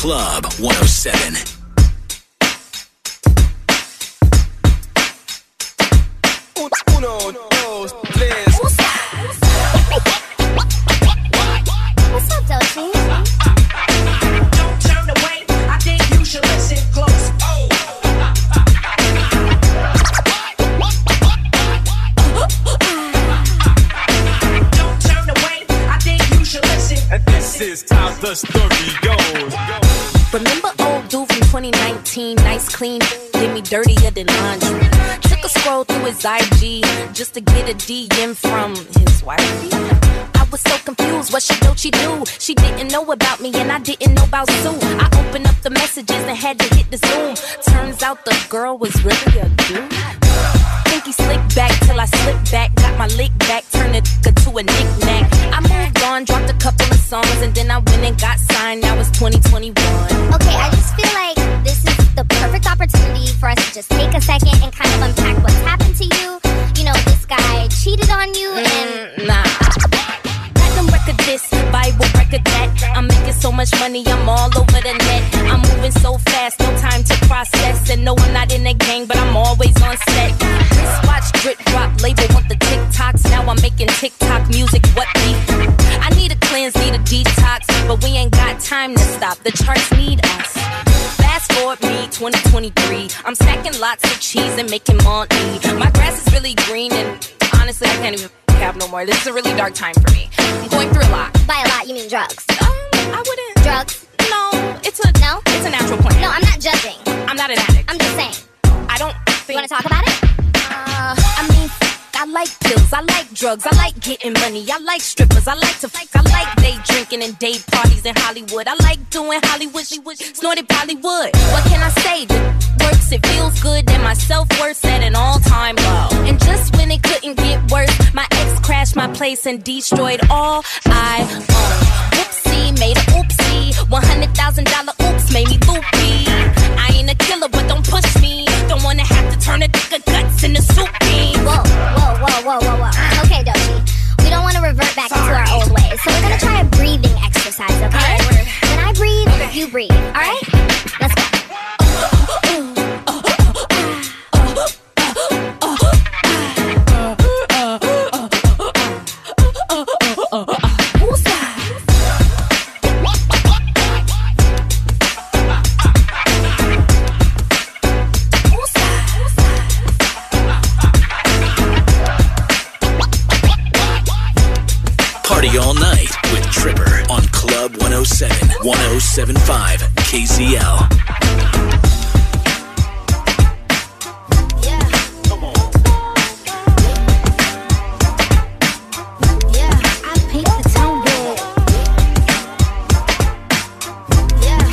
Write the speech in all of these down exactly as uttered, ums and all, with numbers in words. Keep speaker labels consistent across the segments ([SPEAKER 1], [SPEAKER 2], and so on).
[SPEAKER 1] Club one oh seven.
[SPEAKER 2] Uno, dos, tres.
[SPEAKER 3] What's up, Dolce?
[SPEAKER 4] Don't turn away. I think you should listen close. Oh. Don't turn away. I think you should listen.
[SPEAKER 2] And this is how the story goes.
[SPEAKER 5] Remember old dude from twenty nineteen, nice clean, did me dirtier than laundry. Took a scroll through his I G just to get a D M from his wifey. I was so confused, what she do, she do? She didn't know about me and I didn't know about Sue. I opened up the messages and had to hit the Zoom. Turns out the girl was really a dude. Think he slicked back till I slipped back, got my lick back, turned it to a knick-knack. I moved on, dropped a couple of songs, and then I went and got signed. Now it's twenty twenty-one.
[SPEAKER 3] Okay, I just feel like this is the perfect opportunity for us to just take a second and kind of unpack what's happened to you. You know, this guy cheated on you and...
[SPEAKER 5] Mm, nah. Platinum record this, Bible record that. I'm making so much money, I'm all over the net. I'm moving so fast, no time to process. And no, I'm not in the gang, but I'm always on set. Wristwatch, drip drop, label want the TikToks. Now I'm making TikTok music, what beef? I need a cleanse, need a detox, but we ain't got time to stop. The charts need us. Fast forward me, twenty twenty-three. I'm stacking lots of cheese and making money. My grass is really green and honestly, I can't even have no more. This is a really dark time for me. I'm going through a lot.
[SPEAKER 3] By a lot, you mean drugs?
[SPEAKER 5] Um, I wouldn't.
[SPEAKER 3] Drugs?
[SPEAKER 5] No, it's a
[SPEAKER 3] No?
[SPEAKER 5] It's a natural plant.
[SPEAKER 3] No, I'm not judging.
[SPEAKER 5] I'm not an addict.
[SPEAKER 3] I'm just saying.
[SPEAKER 5] I don't think.
[SPEAKER 3] You want to talk about it?
[SPEAKER 5] Uh, I mean, I like pills, I like drugs, I like getting money, I like strippers, I like to fuck, I like day drinking and day parties in Hollywood. I like doing Hollywood, she was snorted Bollywood. What can I say? It works, it feels good, and my self-worth's at an all-time low. And just when it couldn't get worse, my ex crashed my place and destroyed all I own. Whoopsie, made a oopsie, one hundred thousand dollar oops made me loopy. I ain't a killer, but don't push me. Don't wanna have to turn a dick of guts into soup beans.
[SPEAKER 3] Whoa, whoa, whoa, whoa, whoa, whoa. Okay, Doshi. We don't want to revert back
[SPEAKER 5] Sorry.
[SPEAKER 3] into our old ways. So we're going to try a breathing exercise, okay?
[SPEAKER 5] All right, word.
[SPEAKER 3] When I breathe,
[SPEAKER 5] Okay.
[SPEAKER 3] you breathe. All right? Let's go.
[SPEAKER 5] Who's that? Who's that?
[SPEAKER 1] Party all night with Tripper on Club one oh seven, one oh seven point five K Z L.
[SPEAKER 3] Yeah. Yeah, I paint the town red. Yeah.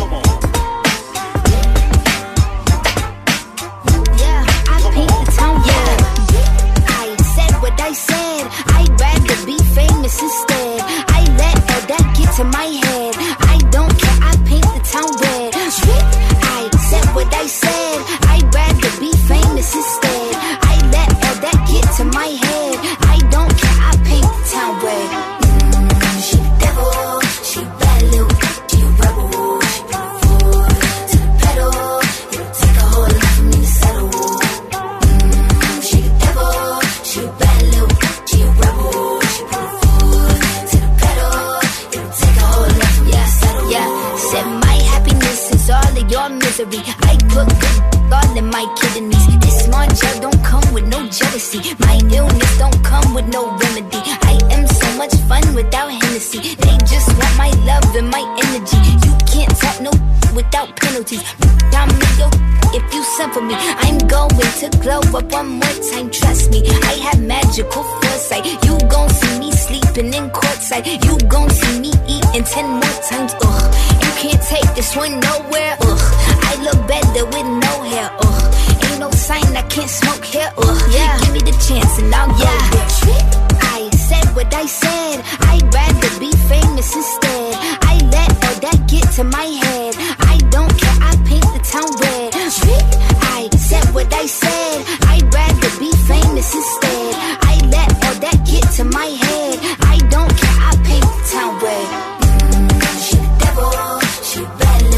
[SPEAKER 3] Yeah, I paint the town red. I said what I said. I'd rather be famous instead. I let all that get to my head. I don't care, I paint the town red. I said what I said. I'd rather be famous instead. I let all that get to my head. I don't care, I paint the town red. Mm, she the devil, she bad little, she a rebel. She put her foot to the pedal. It'll take a whole lot for me to settle. Mm, she the devil, she a bad little, she a rebel. She put her foot to the pedal. It'll take a whole lot for me to settle. Yeah, said my happiness is all of your misery. I put good all in my kidneys. This small gel don't come with no jealousy. My illness don't come with no remedy. I am so much fun without Hennessy. They just want my love and my energy. You can't talk no without penalties. Down me yo if you send for me. I'm going to glow up one more time. Trust me, I have magical foresight. You gon' see me sleeping in courtside. You gon' see me eating ten more times. Ugh, you can't take this one nowhere. Ugh, I look better with no hair. Ugh, ain't no sign I can't smoke here. Ugh, yeah, give me the chance and I'll go there. I said what I said. I'd rather be famous instead. I let all that get to my head. I don't care, I paint the town red. I said what I said. I'd rather be famous instead. I let all that get to my head. I don't care, I paint the town red. Mm, she the devil, she bad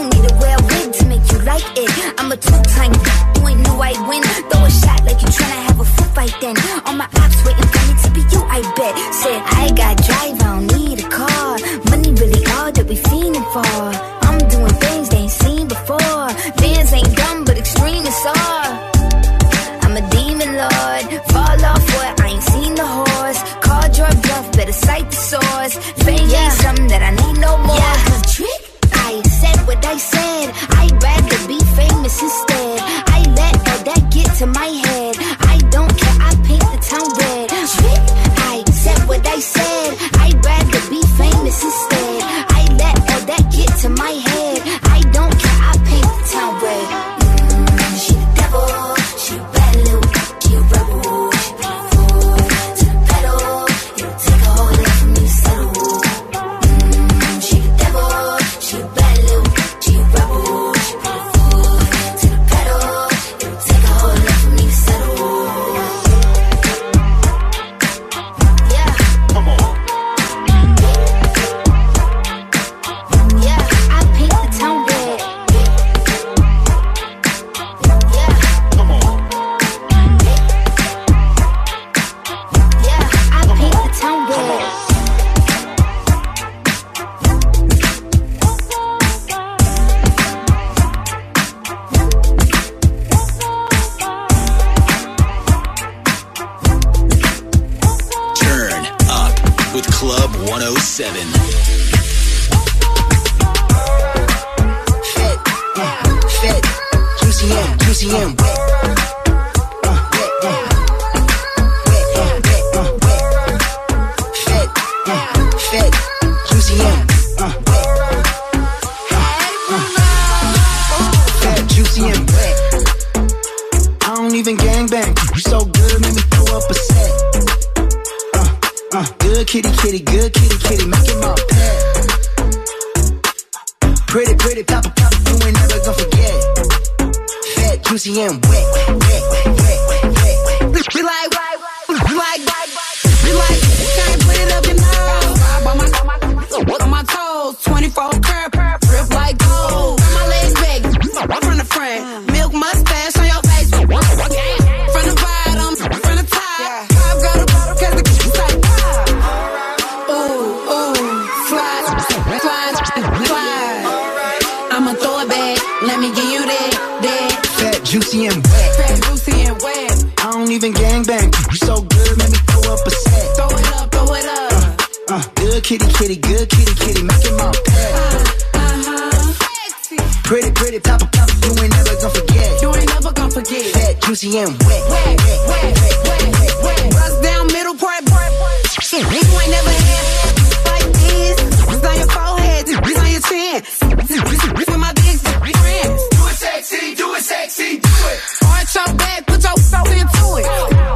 [SPEAKER 3] don't need a real wig to make you like it. I'm a two-time, you ain't knew I'd win. Throw a shot like you tryna have a foot fight then. All my ops waiting for me to be you, I bet. Said I got drive, I don't need a car. Money really all that we fiending for. I'm doing things they ain't seen before. Bands ain't dumb, but extreme is all. I'm a demon lord. Fall off what? I ain't seen the horse. Call your bluff, better cite the source. Fame yeah. ain't something that I need no more. Yeah, cause trick, I said what I said. I'd rather be famous instead. I let all that get to my head. I don't care, I paint the town red. Trick, I said what I said. I'd rather be famous instead. I let all that get to my head. I don't care, I paint the town red. Mm, she the devil, she a bad little, she a rebel. She be a fool to the pedal. It'll take a whole lot for me to settle. Mm, she the devil, she a bad little, she a rebel. She be a fool to the pedal. It'll take a whole lot for me to settle. Yeah. Come on. Yeah, I paint the town red. Yeah. Come on. Yeah, I paint the town red.
[SPEAKER 1] Turn up with Club one oh seven.
[SPEAKER 6] Fed, uh, fed, juicy and, juicy and wet. Uh, wet, uh, wet, uh, wet, uh, wet. Fed, uh, fed, juicy and, uh, wet. Uh, fed, juicy and wet. I don't even gangbang. You so good, make me throw up a set. Uh, uh, good kitty, kitty, good kitty, kitty, make it my pet. Pretty, pretty, papa, papa, you ain't never gonna forget. Fat, juicy, and wet, wet, wet, wet, wet, wet. We like, we like, we like, can't put it up your nose. On my, on my toes, twenty-four curb, grip like gold. Got my legs big, from the front, milk mustache on your face. From the bottom, from the top, top got a bottle, cause the kid's like pop. Ooh, ooh, slide, slide, slide. I'ma throw it back, let me give you that, that. Fat, juicy, and wet. Fat, juicy, and wet. I don't even gangbang. You so good, make me throw up a set. Throw it up, throw it up. Uh, uh, good kitty, kitty, good kitty, kitty, make it my pet. Uh, uh-huh. Sexy. Pretty, pretty, papa, papa, you ain't never gonna forget. You ain't never gonna forget. Fat, juicy, and wet. Wet, wet, wet, wet, wet, wet. Bust down, middle part, part, part. You ain't never had like this. It's on your forehead, it's on your chin. With my big friends.
[SPEAKER 2] Do it sexy, do it sexy, do it.
[SPEAKER 6] Arch your back, put your soul into it.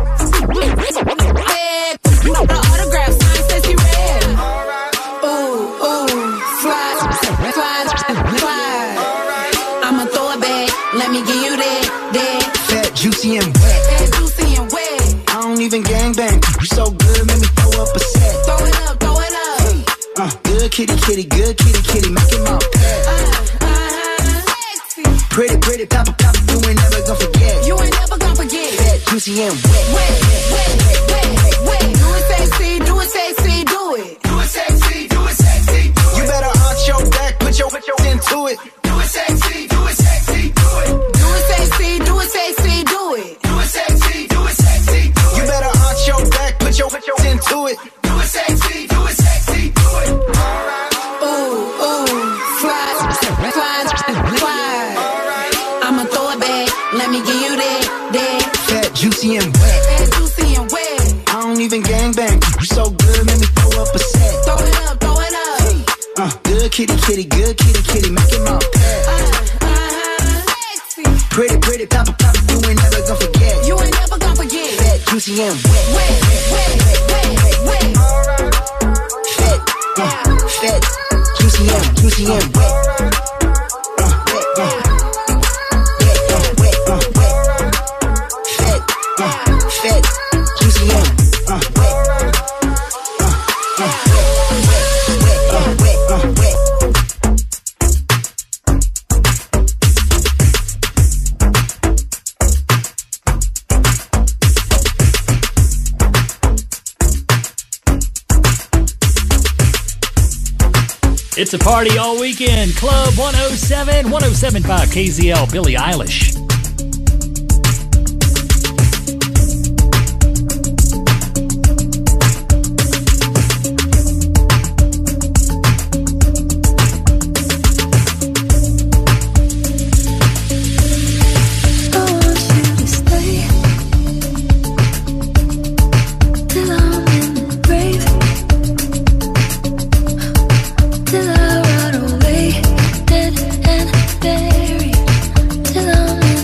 [SPEAKER 6] Red, the autograph sign says he red. Ooh, ooh, slide, slide, slide. I'ma throw it back, let me give you that, that. Fat, juicy, and wet. Fat, juicy, and wet. I don't even gangbang. You so good, make me throw up a set. Throw it up, throw it up. Uh, good kitty, kitty, good kitty, kitty, make it my pet. Uh, uh-huh. Sexy. Pretty, pretty, papa, papa, you ain't never gonna forget. You ain't never gonna forget. Fat, juicy, and wet. Wet, wet, wet, wet, wet. Do it sexy, do it sexy, do it.
[SPEAKER 2] Do it sexy, do it sexy, do it.
[SPEAKER 6] You better arch your back, put your, put your into it.
[SPEAKER 2] Do it sexy, do it sexy, do it.
[SPEAKER 6] Do it sexy, do it sexy, do it.
[SPEAKER 2] Do it sexy, do it sexy, do it.
[SPEAKER 6] You better arch your back, put your, put your into it.
[SPEAKER 2] Do it sexy, do it sexy, do it.
[SPEAKER 6] Ooh, ooh, slide, slide, slide. I'ma throw it back, let me give you that, that. Fat, juicy, and wet. Fat, juicy, and wet. I don't even gangbang. You so good, make me throw up a set. Throw it up, throw it up. Uh, good kitty, kitty, good kitty, kitty, make it my pet. Uh, uh-huh. Sexy. Pretty, pretty, papa, papa, you ain't never gonna forget. You ain't never gonna forget. Fat, juicy, and wet. Wet, wet, wet, wet, wet. Fat, uh, fat, juicy, and juicy, and wet. Uh, wet, uh, wet, uh, wet, uh, wet. Fat, uh, fat, juicy, and uh, wet. Uh, uh, wet, wet, wet, uh, wet, uh, wet.
[SPEAKER 7] It's a party all weekend. Club one oh seven, one oh seven point five K Z L, Billie Eilish.
[SPEAKER 8] Till I'm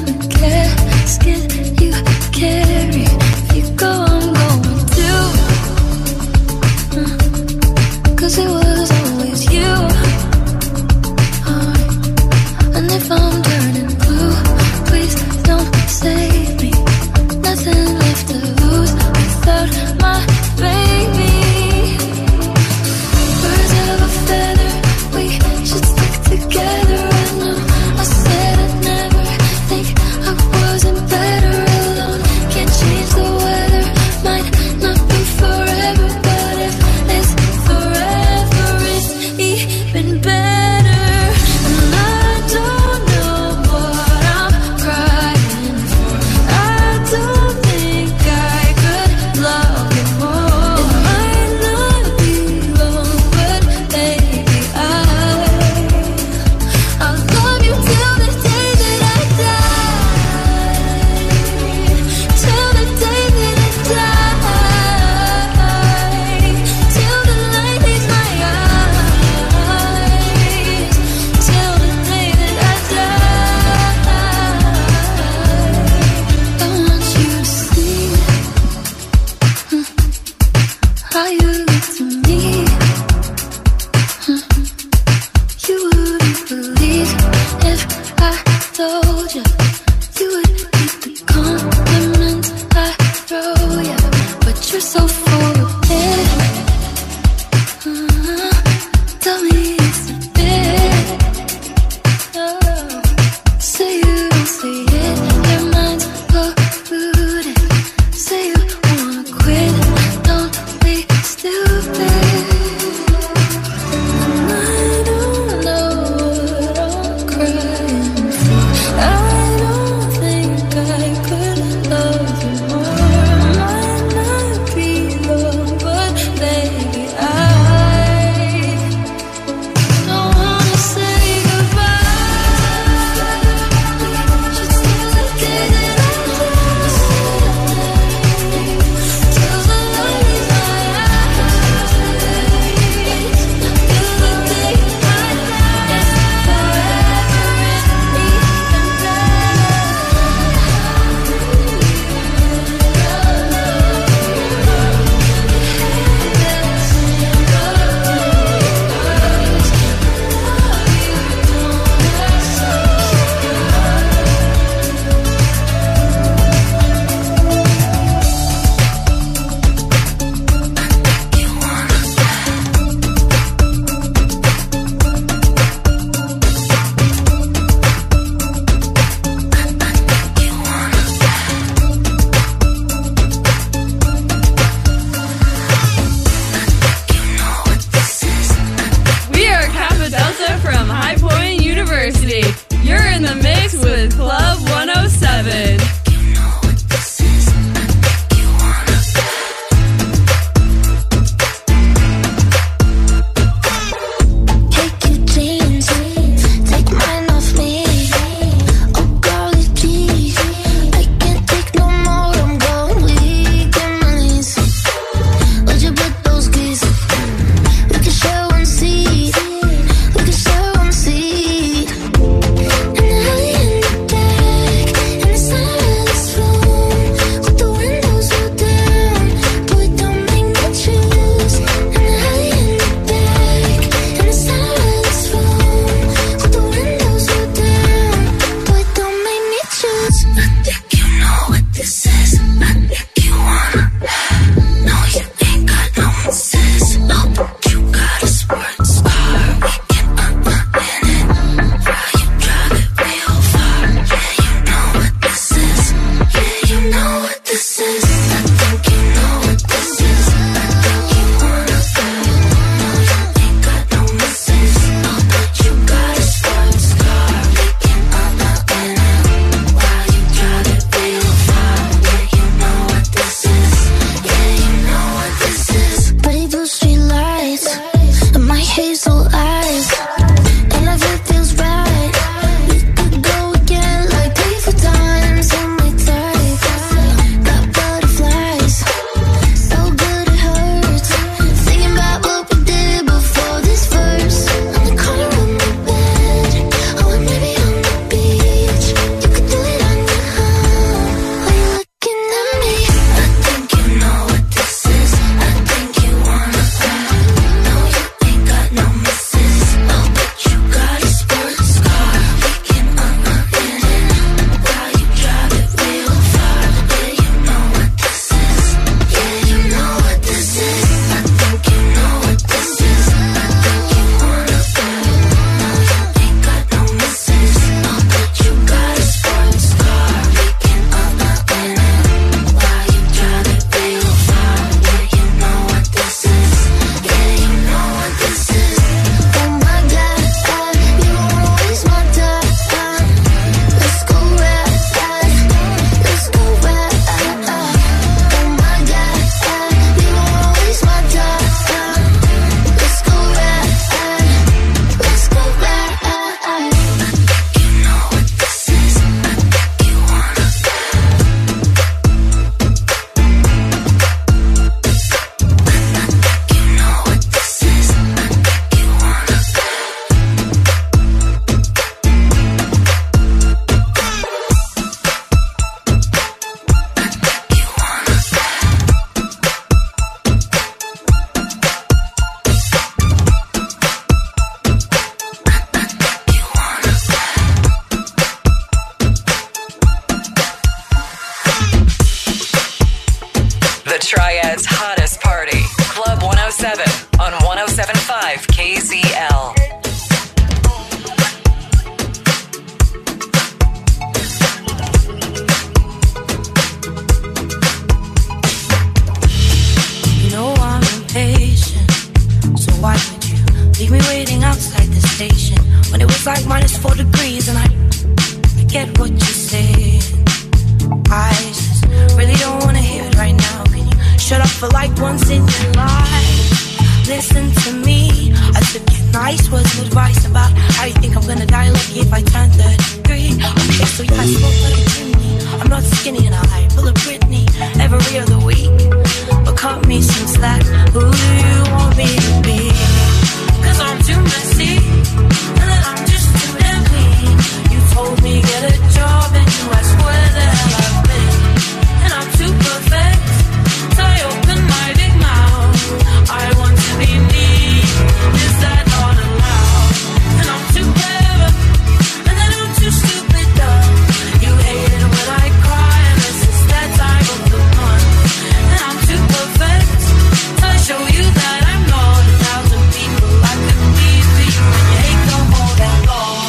[SPEAKER 8] like minus four degrees, and I, I get what you're saying. I just really don't wanna hear it right now. Can you shut up for like once in your life? Listen to me. I took your nice words of advice about how you think I'm gonna die lucky if I turn thirty-three. Okay, so yeah, I smoke like a chimney. I'm not skinny and I full of Britney every other week. But cut me some slack. Who do you want me to be? Cause I'm too messy, and then I'm just too damn clean. You told me get a job and you asked where the hell I've been. And I'm too perfect, so I open my big mouth. I want to be me, is that not allowed? And I'm too clever, and then I'm too stupid dumb. You hate it when I cry, and this is that time of the month. And I'm too perfect, so I show you that I'm not a thousand people I could be for you. And you hate the whole damn law.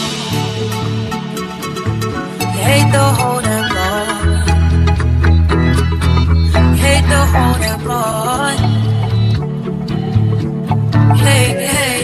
[SPEAKER 8] You hate the whole damn law. You hate the whole damn law. Hey, hey.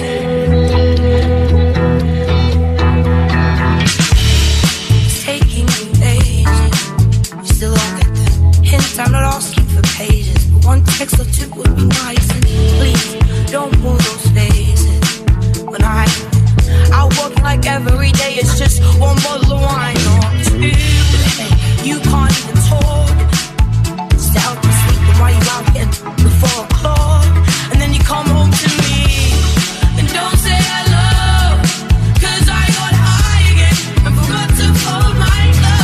[SPEAKER 8] It's taking you ages. You still don't get the hint. I'm not asking for pages, but one text or two would be nice. And please don't pull those faces. When I out working like every day, it's just one bottle of wine or two. Hey, you can't even talk. Just to help you sleep, and while you out here before o'clock, and then you come home to me. Don't say I love, cause I got high again and forgot to fold my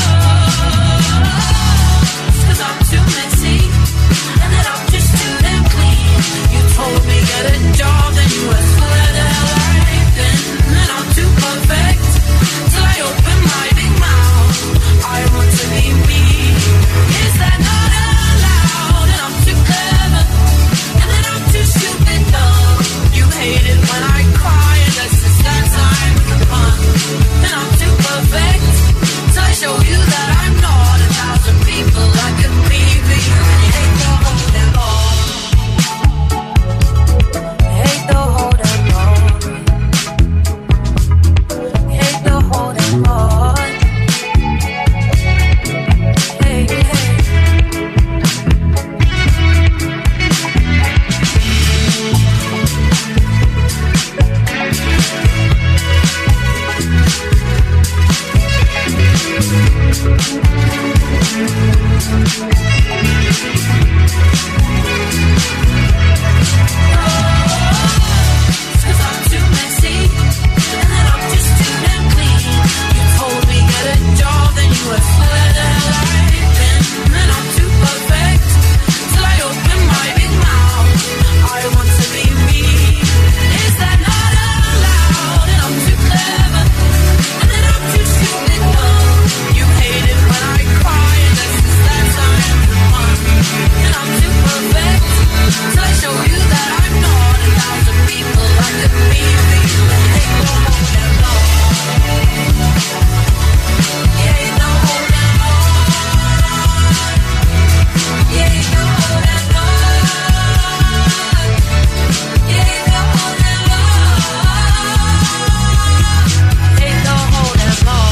[SPEAKER 8] gloves. Cause I'm too messy, and then I'm just too damn clean. You told me get a job, then you asked where the hell I've been. And I'm too perfect, till I open my big mouth. I want to be me, is that not allowed? And I'm too clever, and then I'm too stupid dumb. You hate it when I cry, and that's just that time of the month. And I'm too perfect, so I show you that I'm not a thousand people I could be for you. And you hate the whole damn law. You hate the whole damn law. You hate the whole damn law. Hey, hey. Cause I'm too messy, and then I'm just too damn clean. You told me get a job, then you asked where the hell I've been. And I'm too perfect, till I open my big mouth. I want to be me, is that not allowed? And I'm too clever, and then I'm too stupid dumb. You hate it when I cry, and that's just that time of the month. And I'm too perfect, till I show you that I'm not a thousand people I could be for you. And hate the whole damn law. You hate the whole damn law. You hate the whole damn law. You hate the whole damn law. Hate the whole damn law.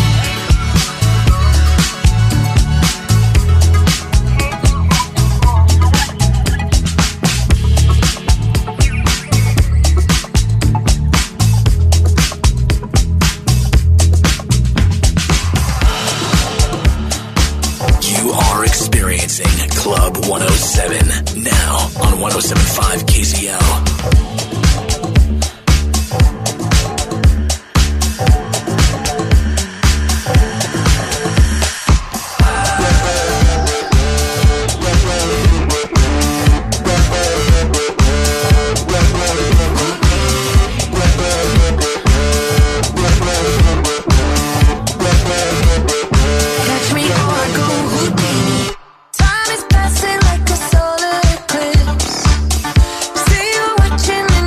[SPEAKER 1] You are experiencing Club one oh seven now on one oh seven point five K Z L.
[SPEAKER 8] Catch me or I go Houdini. Time is passing like a solar eclipse. See you watching and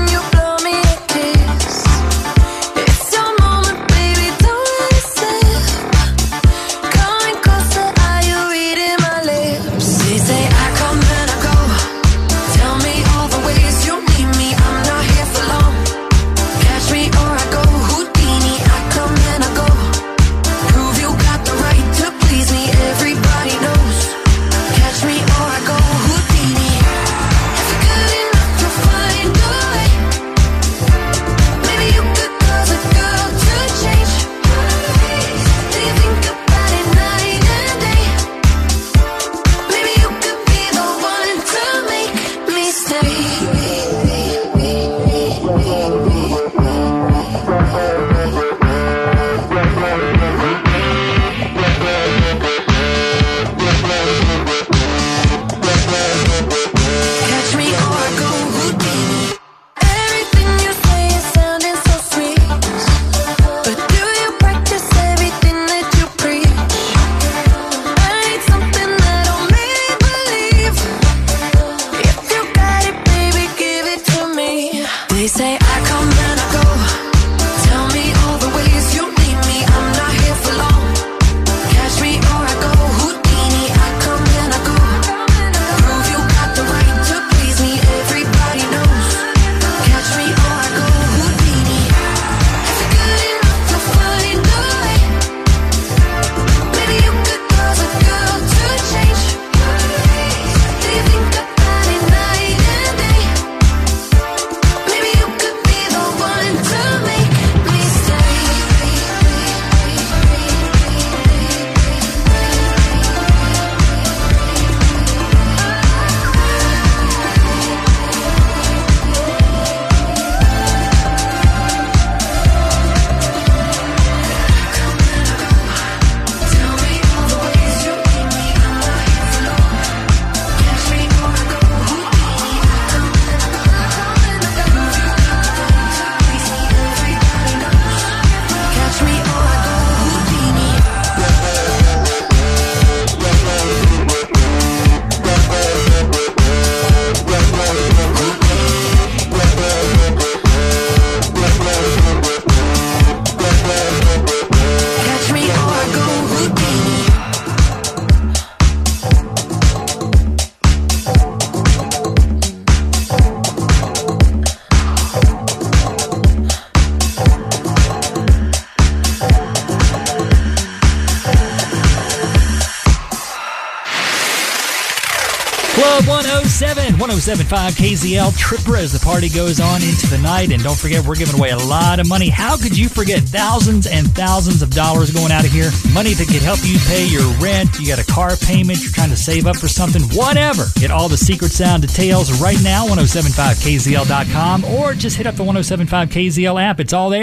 [SPEAKER 7] Club one oh seven, one oh seven point five K Z L Tripper as the party goes on into the night. And don't forget, we're giving away a lot of money. How could you forget thousands and thousands of dollars going out of here? Money that could help you pay your rent. You got a car payment. You're trying to save up for something. Whatever. Get all the secret sound details right now, ten seventy-five K Z L dot com, or just hit up the ten seventy-five K Z L app. It's all there.